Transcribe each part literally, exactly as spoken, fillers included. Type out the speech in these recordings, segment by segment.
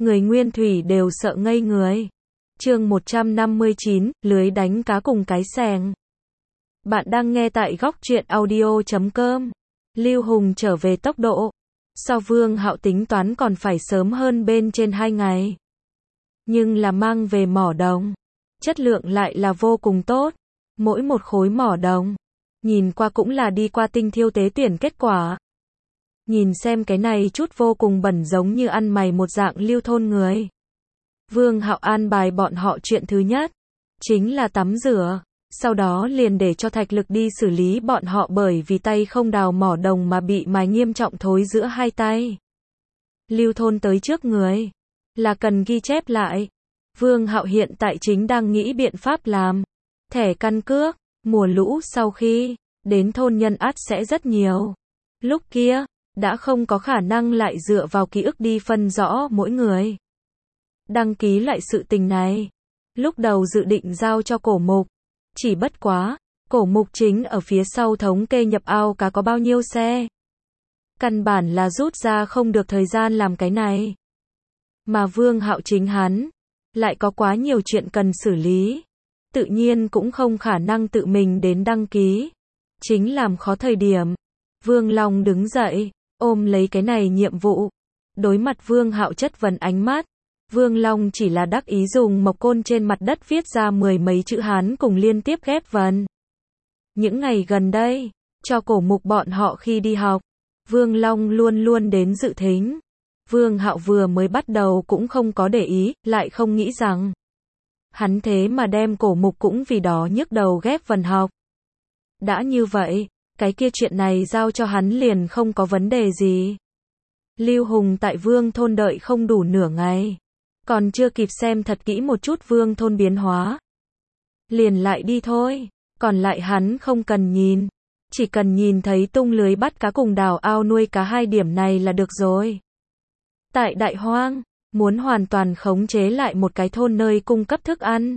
người nguyên thủy đều sợ ngây người. Chương một trăm năm mươi chín, lưới đánh cá cùng cái xẻng. Bạn đang nghe tại góc truyện audio chấm com. Lưu Hùng trở về tốc độ. So Vương Hạo tính toán còn phải sớm hơn bên trên hai ngày. Nhưng là mang về mỏ đồng. Chất lượng lại là vô cùng tốt. Mỗi một khối mỏ đồng. Nhìn qua cũng là đi qua tinh thiêu tế tuyển kết quả. Nhìn xem cái này chút vô cùng bẩn giống như ăn mày một dạng Lưu thôn người. Vương Hạo an bài bọn họ chuyện thứ nhất. Chính là tắm rửa. Sau đó liền để cho Thạch Lực đi xử lý bọn họ bởi vì tay không đào mỏ đồng mà bị mài nghiêm trọng thối giữa hai tay. Lưu thôn tới trước người. Là cần ghi chép lại. Vương Hạo hiện tại chính đang nghĩ biện pháp làm. Thẻ căn cước. Mùa lũ sau khi đến thôn nhân ắt sẽ rất nhiều. Lúc kia, đã không có khả năng lại dựa vào ký ức đi phân rõ mỗi người. Đăng ký lại sự tình này. Lúc đầu dự định giao cho Cổ Mục. Chỉ bất quá, Cổ Mục chính ở phía sau thống kê nhập ao cá có bao nhiêu xe. Căn bản là rút ra không được thời gian làm cái này. Mà Vương Hạo chính hắn, lại có quá nhiều chuyện cần xử lý. Tự nhiên cũng không khả năng tự mình đến đăng ký. Chính làm khó thời điểm. Vương Long đứng dậy, ôm lấy cái này nhiệm vụ. Đối mặt Vương Hạo chất vấn ánh mắt. Vương Long chỉ là đắc ý dùng mộc côn trên mặt đất viết ra mười mấy chữ Hán cùng liên tiếp ghép vần. Những ngày gần đây, cho Cổ Mục bọn họ khi đi học, Vương Long luôn luôn đến dự thính. Vương Hạo vừa mới bắt đầu cũng không có để ý, lại không nghĩ rằng hắn thế mà đem Cổ Mục cũng vì đó nhức đầu ghép vần học. Đã như vậy, cái kia chuyện này giao cho hắn liền không có vấn đề gì. Lưu Hùng tại Vương thôn đợi không đủ nửa ngày. Còn chưa kịp xem thật kỹ một chút Vương thôn biến hóa. Liền lại đi thôi. Còn lại hắn không cần nhìn. Chỉ cần nhìn thấy tung lưới bắt cá cùng đào ao nuôi cá hai điểm này là được rồi. Tại Đại Hoang, muốn hoàn toàn khống chế lại một cái thôn nơi cung cấp thức ăn.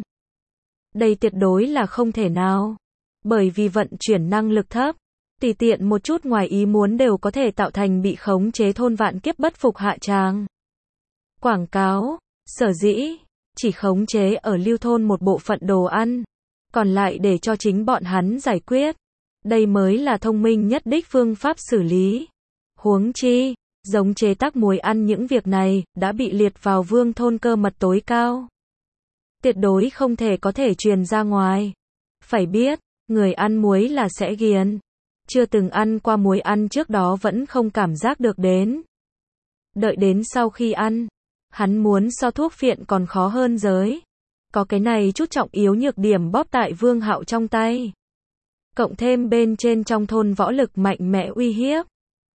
Đây tuyệt đối là không thể nào. Bởi vì vận chuyển năng lực thấp. Tùy tiện một chút ngoài ý muốn đều có thể tạo thành bị khống chế thôn vạn kiếp bất phục hạ tràng. Quảng cáo. Sở dĩ, chỉ khống chế ở Lưu thôn một bộ phận đồ ăn, còn lại để cho chính bọn hắn giải quyết. Đây mới là thông minh nhất đích phương pháp xử lý. Huống chi, giống chế tác muối ăn những việc này, đã bị liệt vào Vương thôn cơ mật tối cao. Tuyệt đối không thể có thể truyền ra ngoài. Phải biết, người ăn muối là sẽ ghiền. Chưa từng ăn qua muối ăn trước đó vẫn không cảm giác được đến. Đợi đến sau khi ăn. Hắn muốn so thuốc phiện còn khó hơn giới. Có cái này chút trọng yếu nhược điểm bóp tại Vương Hạo trong tay. Cộng thêm bên trên trong thôn võ lực mạnh mẽ uy hiếp.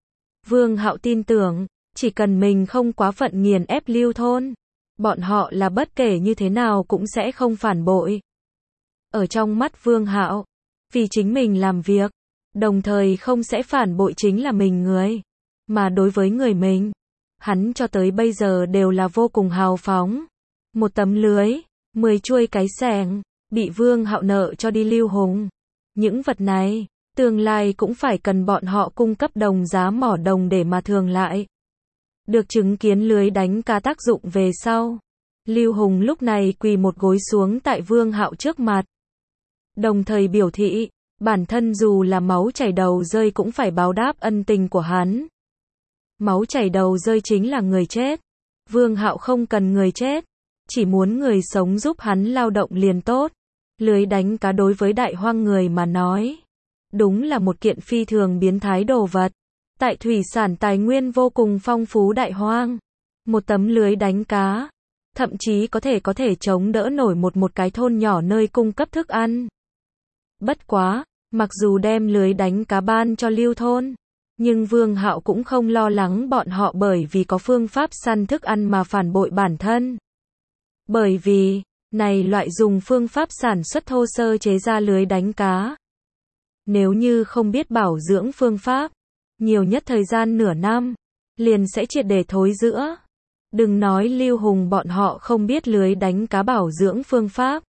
Vương Hạo tin tưởng, chỉ cần mình không quá phận nghiền ép Lưu thôn, bọn họ là bất kể như thế nào cũng sẽ không phản bội. Ở trong mắt Vương Hạo, vì chính mình làm việc, đồng thời không sẽ phản bội chính là mình người. Mà đối với người mình, hắn cho tới bây giờ đều là vô cùng hào phóng. Một tấm lưới, mười chuôi cái xẻng, bị Vương Hạo nợ cho đi Lưu Hùng. Những vật này, tương lai cũng phải cần bọn họ cung cấp đồng giá mỏ đồng để mà thường lại. Được chứng kiến lưới đánh cá tác dụng về sau. Lưu Hùng lúc này quỳ một gối xuống tại Vương Hạo trước mặt. Đồng thời biểu thị, bản thân dù là máu chảy đầu rơi cũng phải báo đáp ân tình của hắn. Máu chảy đầu rơi chính là người chết. Vương Hạo không cần người chết. Chỉ muốn người sống giúp hắn lao động liền tốt. Lưới đánh cá đối với Đại Hoang người mà nói. Đúng là một kiện phi thường biến thái đồ vật. Tại thủy sản tài nguyên vô cùng phong phú Đại Hoang. Một tấm lưới đánh cá. Thậm chí có thể có thể chống đỡ nổi một một cái thôn nhỏ nơi cung cấp thức ăn. Bất quá, mặc dù đem lưới đánh cá ban cho Lưu thôn. Nhưng Vương Hạo cũng không lo lắng bọn họ bởi vì có phương pháp săn thức ăn mà phản bội bản thân. Bởi vì, này loại dùng phương pháp sản xuất thô sơ chế ra lưới đánh cá. Nếu như không biết bảo dưỡng phương pháp, nhiều nhất thời gian nửa năm, liền sẽ triệt để thối rữa. Đừng nói Lưu Hùng bọn họ không biết lưới đánh cá bảo dưỡng phương pháp.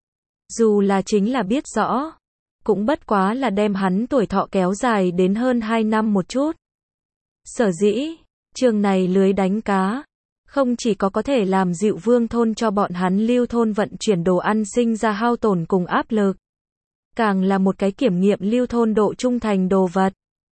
Dù là chính là biết rõ. Cũng bất quá là đem hắn tuổi thọ kéo dài đến hơn hai năm một chút. Sở dĩ, trường này lưới đánh cá, Không chỉ có có thể làm dịu vương thôn cho bọn hắn lưu thôn vận chuyển đồ ăn sinh ra hao tổn cùng áp lực, càng là một cái kiểm nghiệm lưu thôn độ trung thành đồ vật.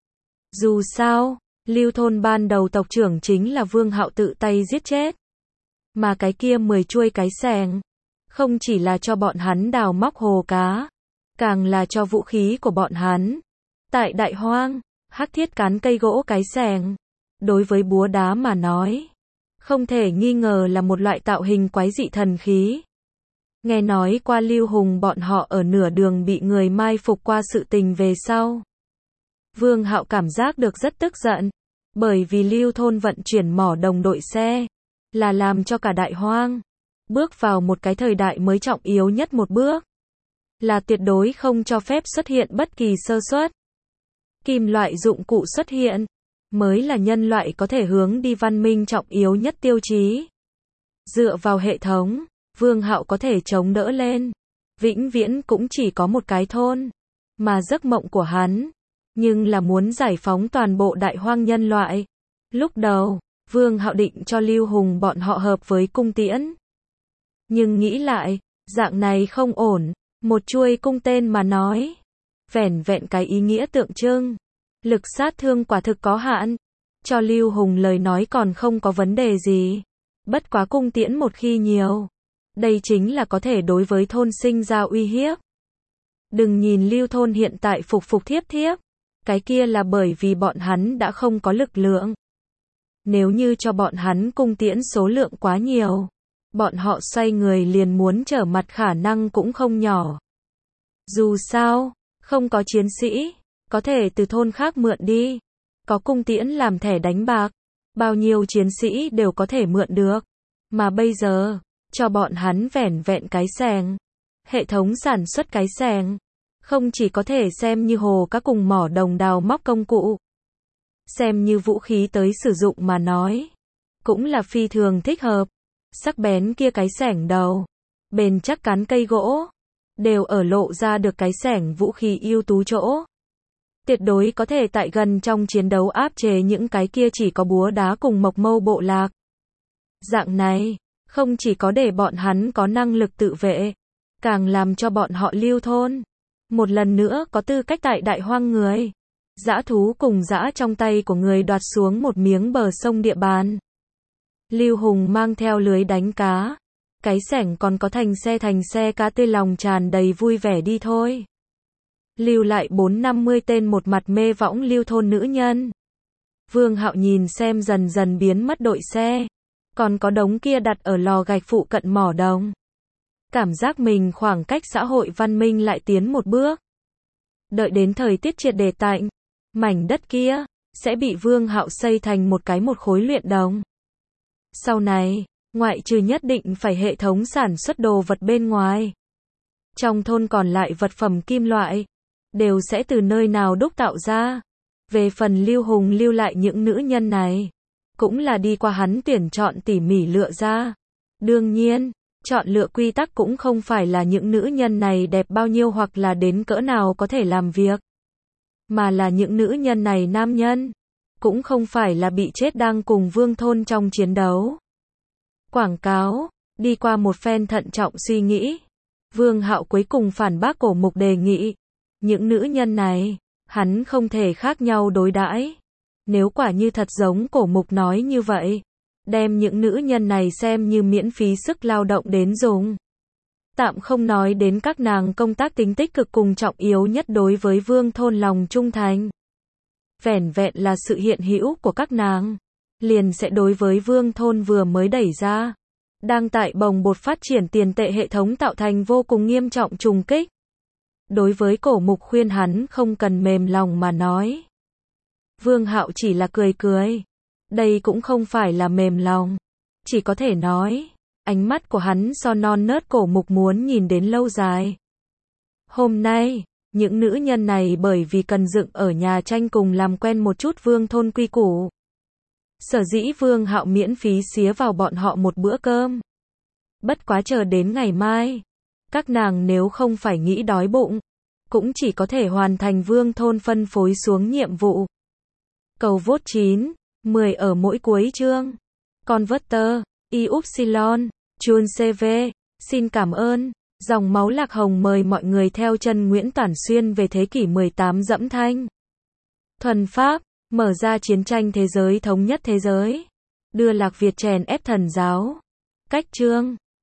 Dù sao, lưu thôn ban đầu tộc trưởng chính là Vương Hạo tự tay giết chết. Mà cái kia mười chuôi cái xẻng, không chỉ là cho bọn hắn đào móc hồ cá, càng là cho vũ khí của bọn hắn. Tại Đại Hoang, hắc thiết cán cây gỗ cái xẻng, đối với búa đá mà nói, không thể nghi ngờ là một loại tạo hình quái dị thần khí. Nghe nói qua Lưu Hùng bọn họ ở nửa đường bị người mai phục qua sự tình về sau. Vương Hạo cảm giác được rất tức giận, bởi vì Lưu thôn vận chuyển mỏ đồng đội xe, là làm cho cả Đại Hoang bước vào một cái thời đại mới trọng yếu nhất một bước, là tuyệt đối không cho phép xuất hiện bất kỳ sơ suất. Kim loại dụng cụ xuất hiện, mới là nhân loại có thể hướng đi văn minh trọng yếu nhất tiêu chí. Dựa vào hệ thống, Vương Hạo có thể chống đỡ lên, vĩnh viễn cũng chỉ có một cái thôn, mà giấc mộng của hắn, nhưng là muốn giải phóng toàn bộ Đại Hoang nhân loại. Lúc đầu, Vương Hạo định cho Lưu Hùng bọn họ hợp với cung tiễn. Nhưng nghĩ lại, dạng này không ổn, một chuôi cung tên mà nói, vẻn vẹn cái ý nghĩa tượng trưng, lực sát thương quả thực có hạn. Cho Lưu Hùng lời nói còn không có vấn đề gì. Bất quá cung tiễn một khi nhiều, đây chính là có thể đối với thôn sinh ra uy hiếp. Đừng nhìn Lưu thôn hiện tại phục phục thiếp thiếp, cái kia là bởi vì bọn hắn đã không có lực lượng. Nếu như cho bọn hắn cung tiễn số lượng quá nhiều, bọn họ xoay người liền muốn trở mặt khả năng cũng không nhỏ. Dù sao, không có chiến sĩ, có thể từ thôn khác mượn đi. Có cung tiễn làm thẻ đánh bạc, bao nhiêu chiến sĩ đều có thể mượn được. Mà bây giờ, cho bọn hắn vẻn vẹn cái xẻng, hệ thống sản xuất cái xẻng, không chỉ có thể xem như hồ các cùng mỏ đồng đào móc công cụ, xem như vũ khí tới sử dụng mà nói, cũng là phi thường thích hợp. Sắc bén kia cái xẻng đầu, bền chắc cán cây gỗ, đều ở lộ ra được cái xẻng vũ khí ưu tú chỗ. Tuyệt đối có thể tại gần trong chiến đấu áp chế những cái kia chỉ có búa đá cùng mộc mâu bộ lạc. Dạng này, không chỉ có để bọn hắn có năng lực tự vệ, càng làm cho bọn họ Lưu thôn một lần nữa có tư cách tại Đại Hoang người. Dã thú cùng dã trong tay của người đoạt xuống một miếng bờ sông địa bàn. Lưu Hùng mang theo lưới đánh cá, cái xẻng còn có thành xe thành xe cá tươi lòng tràn đầy vui vẻ đi thôi. Lưu lại bốn năm mươi tên một mặt mê võng Lưu thôn nữ nhân. Vương Hạo nhìn xem dần dần biến mất đội xe, còn có đống kia đặt ở lò gạch phụ cận mỏ đồng. Cảm giác mình khoảng cách xã hội văn minh lại tiến một bước. Đợi đến thời tiết triệt để tạnh, mảnh đất kia sẽ bị Vương Hạo xây thành một cái một khối luyện đồng. Sau này, ngoại trừ nhất định phải hệ thống sản xuất đồ vật bên ngoài, trong thôn còn lại vật phẩm kim loại đều sẽ từ nơi nào đúc tạo ra. Về phần Lưu Hùng lưu lại những nữ nhân này, cũng là đi qua hắn tuyển chọn tỉ mỉ lựa ra. Đương nhiên, chọn lựa quy tắc cũng không phải là những nữ nhân này đẹp bao nhiêu hoặc là đến cỡ nào có thể làm việc, mà là những nữ nhân này nam nhân, cũng không phải là bị chết đang cùng Vương thôn trong chiến đấu. Quảng cáo, đi qua một phen thận trọng suy nghĩ, Vương Hạo cuối cùng phản bác Cổ Mục đề nghị. Những nữ nhân này, hắn không thể khác nhau đối đãi. Nếu quả như thật giống Cổ Mục nói như vậy, đem những nữ nhân này xem như miễn phí sức lao động đến dùng. Tạm không nói đến các nàng công tác tính tích cực cùng trọng yếu nhất đối với Vương thôn lòng trung thành. Vẻn vẹn là sự hiện hữu của các nàng, liền sẽ đối với Vương thôn vừa mới đẩy ra, đang tại bồng bột phát triển tiền tệ hệ thống tạo thành vô cùng nghiêm trọng trùng kích. Đối với Cổ Mục khuyên hắn không cần mềm lòng mà nói. Vương Hạo chỉ là cười cười. Đây cũng không phải là mềm lòng. Chỉ có thể nói, ánh mắt của hắn so non nớt Cổ Mục muốn nhìn đến lâu dài. Hôm nay, những nữ nhân này bởi vì cần dựng ở nhà tranh cùng làm quen một chút Vương thôn quy củ. Sở dĩ Vương Hạo miễn phí xía vào bọn họ một bữa cơm. Bất quá chờ đến ngày mai, các nàng nếu không phải nghĩ đói bụng, cũng chỉ có thể hoàn thành Vương thôn phân phối xuống nhiệm vụ. Cầu vote chín, mười ở mỗi cuối chương. Converter, i upsilon, Chun xê vê, xin cảm ơn. Dòng máu Lạc Hồng mời mọi người theo chân Nguyễn Toản Xuyên về thế kỷ mười tám dẫm thanh. Thuần Pháp, mở ra chiến tranh thế giới thống nhất thế giới. Đưa Lạc Việt chèn ép thần giáo. Cách chương